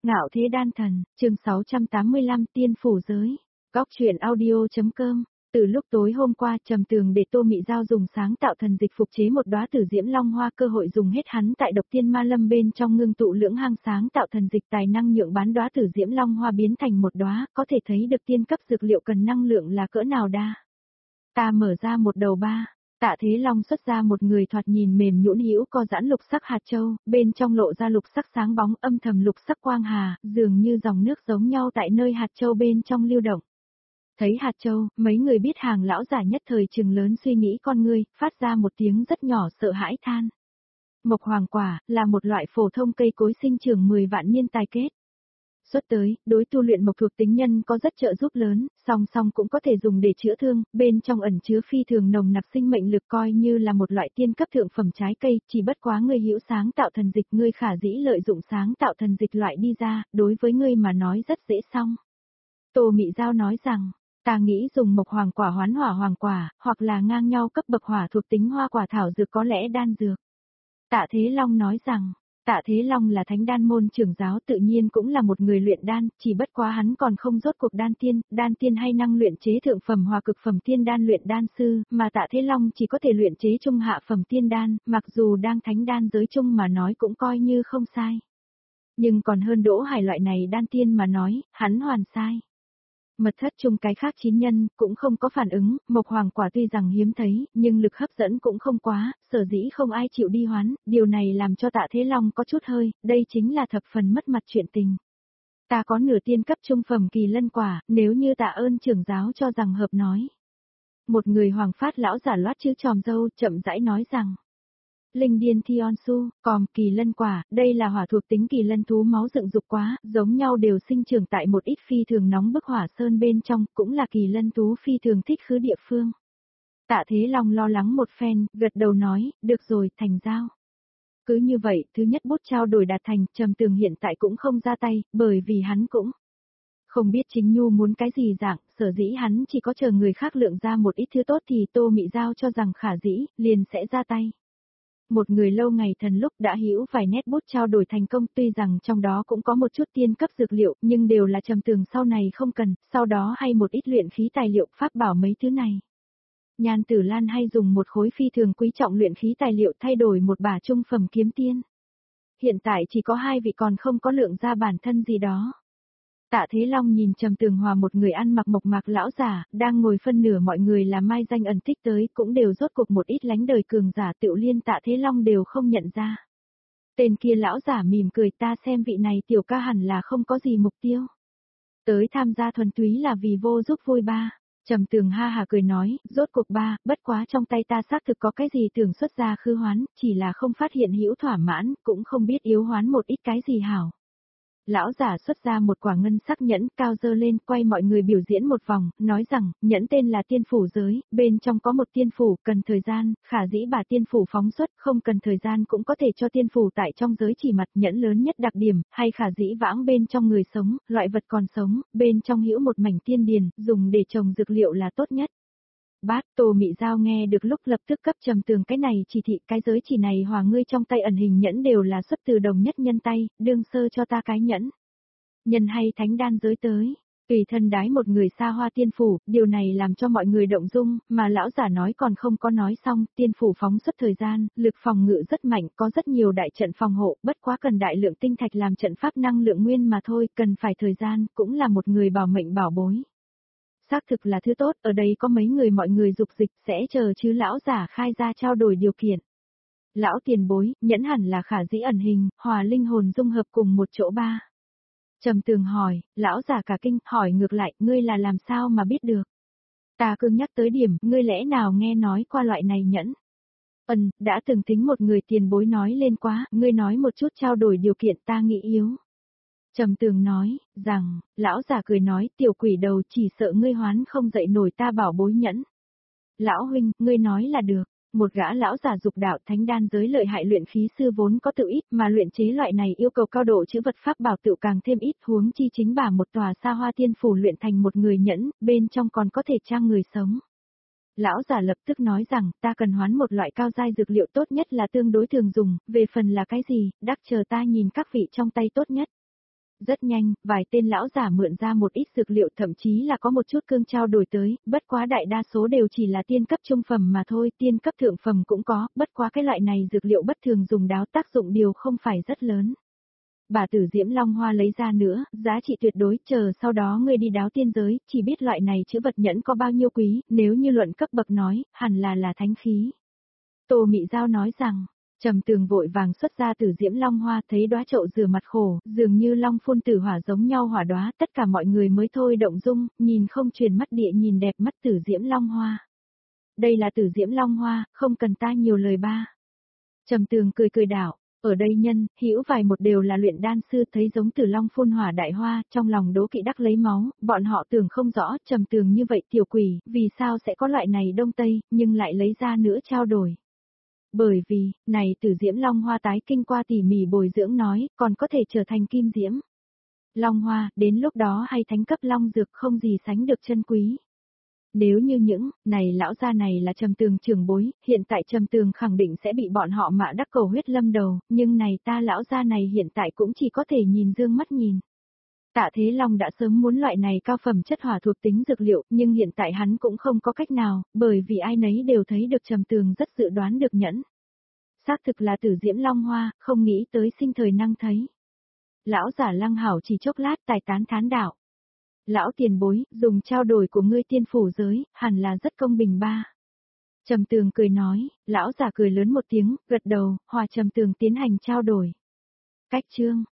Ngạo thế đan thần, chương 685 tiên phủ giới. Góc truyện audio.com. Từ lúc tối hôm qua Trầm Tường để Tô Mị Giao dùng sáng tạo thần dịch phục chế một đóa tử diễm long hoa, cơ hội dùng hết hắn tại độc tiên ma lâm bên trong ngưng tụ lưỡng hang sáng tạo thần dịch tài năng nhượng bán đóa tử diễm long hoa biến thành một đóa, có thể thấy được tiên cấp dược liệu cần năng lượng là cỡ nào đa. Ta mở ra một đầu ba. Tạ Thế Long xuất ra một người thoạt nhìn mềm nhũn hữu co giãn lục sắc hạt châu, bên trong lộ ra lục sắc sáng bóng âm thầm lục sắc quang hà, dường như dòng nước giống nhau tại nơi hạt châu bên trong lưu động. Thấy hạt châu, mấy người biết hàng lão giả nhất thời trừng lớn suy nghĩ con ngươi, phát ra một tiếng rất nhỏ sợ hãi than. Mộc hoàng quả, là một loại phổ thông cây cối sinh trưởng 10 vạn niên tài kết. Xuất tới, đối tu luyện mộc thuộc tính nhân có rất trợ giúp lớn, song song cũng có thể dùng để chữa thương, bên trong ẩn chứa phi thường nồng nặc sinh mệnh lực, coi như là một loại tiên cấp thượng phẩm trái cây, chỉ bất quá ngươi hữu sáng tạo thần dịch, ngươi khả dĩ lợi dụng sáng tạo thần dịch loại đi ra, đối với ngươi mà nói rất dễ xong. Tô Mị Giao nói rằng, ta nghĩ dùng mộc hoàng quả hoán hỏa hoàng quả, hoặc là ngang nhau cấp bậc hỏa thuộc tính hoa quả thảo dược có lẽ đan dược. Tạ Thế Long nói rằng, Tạ Thế Long là thánh đan môn trưởng giáo, tự nhiên cũng là một người luyện đan, chỉ bất quá hắn còn không rốt cuộc đan tiên hay năng luyện chế thượng phẩm hoặc cực phẩm tiên đan luyện đan sư, mà Tạ Thế Long chỉ có thể luyện chế trung hạ phẩm tiên đan, mặc dù đang thánh đan giới chung mà nói cũng coi như không sai. Nhưng còn hơn Đỗ Hải loại này đan tiên mà nói, hắn hoàn sai. Mật thất chung cái khác 9 nhân, cũng không có phản ứng, mộc hoàng quả tuy rằng hiếm thấy, nhưng lực hấp dẫn cũng không quá, sở dĩ không ai chịu đi hoán, điều này làm cho Tạ Thế Long có chút hơi, đây chính là thập phần mất mặt chuyện tình. Ta có nửa tiên cấp trung phẩm kỳ lân quả, nếu như tạ ơn trưởng giáo cho rằng hợp nói. Một người hoàng phát lão giả loát chữ tròm dâu, chậm rãi nói rằng. Linh điên Thion Su, còn kỳ lân quả, đây là hỏa thuộc tính kỳ lân thú máu dựng dục quá, giống nhau đều sinh trưởng tại một ít phi thường nóng bức hỏa sơn bên trong, cũng là kỳ lân thú phi thường thích khứ địa phương. Tạ Thế Long lo lắng một phen, gật đầu nói, được rồi, thành giao. Cứ như vậy, thứ nhất bút trao đổi đạt thành, Trầm Tường hiện tại cũng không ra tay, bởi vì hắn cũng không biết chính nhu muốn cái gì dạng, sở dĩ hắn chỉ có chờ người khác lượng ra một ít thứ tốt thì Tô Mị Giao cho rằng khả dĩ, liền sẽ ra tay. Một người lâu ngày thần lúc đã hữu vài nét bút trao đổi thành công, tuy rằng trong đó cũng có một chút tiên cấp dược liệu, nhưng đều là Trầm Tường sau này không cần, sau đó hay một ít luyện khí tài liệu pháp bảo mấy thứ này. Nhan Tử Lan hay dùng một khối phi thường quý trọng luyện khí tài liệu thay đổi một bả trung phẩm kiếm tiên. Hiện tại chỉ có 2 vị còn không có lượng ra bản thân gì đó. Tạ Thế Long nhìn Trầm Tường Hòa một người ăn mặc mộc mạc lão giả, đang ngồi phân nửa mọi người là mai danh ẩn tích tới, cũng đều rốt cuộc một ít lánh đời cường giả Tiểu Liên Tạ Thế Long đều không nhận ra. Tên kia lão giả mỉm cười, ta xem vị này tiểu ca hẳn là không có gì mục tiêu. Tới tham gia thuần túy là vì vô giúp vui ba. Trầm Tường ha hà cười nói, rốt cuộc ba, bất quá trong tay ta xác thực có cái gì tưởng xuất ra khư hoán, chỉ là không phát hiện hữu thỏa mãn, cũng không biết yếu hoán một ít cái gì hảo. Lão giả xuất ra một quả ngân sắc nhẫn, cao dơ lên, quay mọi người biểu diễn một vòng, nói rằng, nhẫn tên là tiên phủ giới, bên trong có một tiên phủ, cần thời gian, khả dĩ bà tiên phủ phóng xuất, không cần thời gian cũng có thể cho tiên phủ tại trong giới chỉ mặt. Nhẫn lớn nhất đặc điểm, hay khả dĩ vãng bên trong người sống, loại vật còn sống, bên trong hữu một mảnh tiên điền, dùng để trồng dược liệu là tốt nhất. Bát, Tô Mị Giao nghe được lúc lập tức cấp Trầm Tường cái này chỉ thị, cái giới chỉ này hòa ngươi trong tay ẩn hình nhẫn đều là xuất từ đồng nhất nhân tay, đương sơ cho ta cái nhẫn. Nhân hay thánh đan giới tới, tùy thân đái một người xa hoa tiên phủ, điều này làm cho mọi người động dung, mà lão giả nói còn không có nói xong, tiên phủ phóng xuất thời gian, lực phòng ngự rất mạnh, có rất nhiều đại trận phòng hộ, bất quá cần đại lượng tinh thạch làm trận pháp năng lượng nguyên mà thôi, cần phải thời gian, cũng là một người bảo mệnh bảo bối. Xác thực là thứ tốt, ở đây có mấy người mọi người dục dịch sẽ chờ chứ lão giả khai ra trao đổi điều kiện. Lão tiền bối, nhẫn hẳn là khả dĩ ẩn hình, hòa linh hồn dung hợp cùng một chỗ ba. Trầm Tường hỏi, lão giả cả kinh, hỏi ngược lại, ngươi là làm sao mà biết được? Ta cương nhắc tới điểm, ngươi lẽ nào nghe nói qua loại này nhẫn? Đã từng tính một người tiền bối nói lên quá, ngươi nói một chút trao đổi điều kiện ta nghĩ yếu. Trầm Tường nói, rằng, lão giả cười nói, tiểu quỷ đầu chỉ sợ ngươi hoán không dậy nổi ta bảo bối nhẫn. Lão huynh, ngươi nói là được. Một gã lão giả dục đạo thánh đan giới lợi hại luyện khí sư vốn có tự ít mà luyện chế loại này yêu cầu cao độ chữ vật pháp bảo tự càng thêm ít, huống chi chính bả một tòa xa hoa tiên phủ luyện thành một người nhẫn, bên trong còn có thể trang người sống. Lão giả lập tức nói rằng, ta cần hoán một loại cao giai dược liệu tốt nhất là tương đối thường dùng, về phần là cái gì, đắc chờ ta nhìn các vị trong tay tốt nhất. Rất nhanh, vài tên lão giả mượn ra một ít dược liệu, thậm chí là có một chút cương trao đổi tới, bất quá đại đa số đều chỉ là tiên cấp trung phẩm mà thôi, tiên cấp thượng phẩm cũng có, bất quá cái loại này dược liệu bất thường dùng đáo tác dụng điều không phải rất lớn. Bà tử Diễm Long Hoa lấy ra nữa, giá trị tuyệt đối, chờ sau đó ngươi đi đáo tiên giới, chỉ biết loại này chữ vật nhẫn có bao nhiêu quý, nếu như luận cấp bậc nói, hẳn là thánh khí. Tô Mị Giao nói rằng, Trầm Tường vội vàng xuất ra Tử Diễm Long Hoa, thấy đóa chậu rửa mặt khổ, dường như long phun tử hỏa giống nhau hỏa đóa, tất cả mọi người mới thôi động dung, nhìn không truyền mắt địa nhìn đẹp mắt Tử Diễm Long Hoa. Đây là Tử Diễm Long Hoa, không cần ta nhiều lời ba. Trầm Tường cười cười đảo, ở đây nhân, hữu vài một đều là luyện đan sư, thấy giống Tử Long phun hỏa đại hoa, trong lòng đố kỵ đắc lấy máu, bọn họ tưởng không rõ, Trầm Tường như vậy tiểu quỷ, vì sao sẽ có loại này đông tây, nhưng lại lấy ra nữa trao đổi. Bởi vì, này Tử Diễm Long Hoa tái kinh qua tỉ mỉ bồi dưỡng nói, còn có thể trở thành kim diễm. Long Hoa, đến lúc đó hay thánh cấp long dược không gì sánh được chân quý. Nếu như những, này lão gia này là Trầm Tường trưởng bối, hiện tại Trầm Tường khẳng định sẽ bị bọn họ mạ đắc cầu huyết lâm đầu, nhưng này ta lão gia này hiện tại cũng chỉ có thể nhìn dương mắt nhìn. Tạ Thế Long đã sớm muốn loại này cao phẩm chất hỏa thuộc tính dược liệu, nhưng hiện tại hắn cũng không có cách nào, bởi vì ai nấy đều thấy được Trầm Tường rất dự đoán được nhẫn. Xác thực là Tử Diễm Long Hoa, không nghĩ tới sinh thời năng thấy. Lão giả Lăng Hảo chỉ chốc lát tài tán thán đạo. Lão tiền bối, dùng trao đổi của ngươi tiên phủ giới, hẳn là rất công bình ba. Trầm Tường cười nói, lão giả cười lớn một tiếng, gật đầu, hòa Trầm Tường tiến hành trao đổi. Cách chương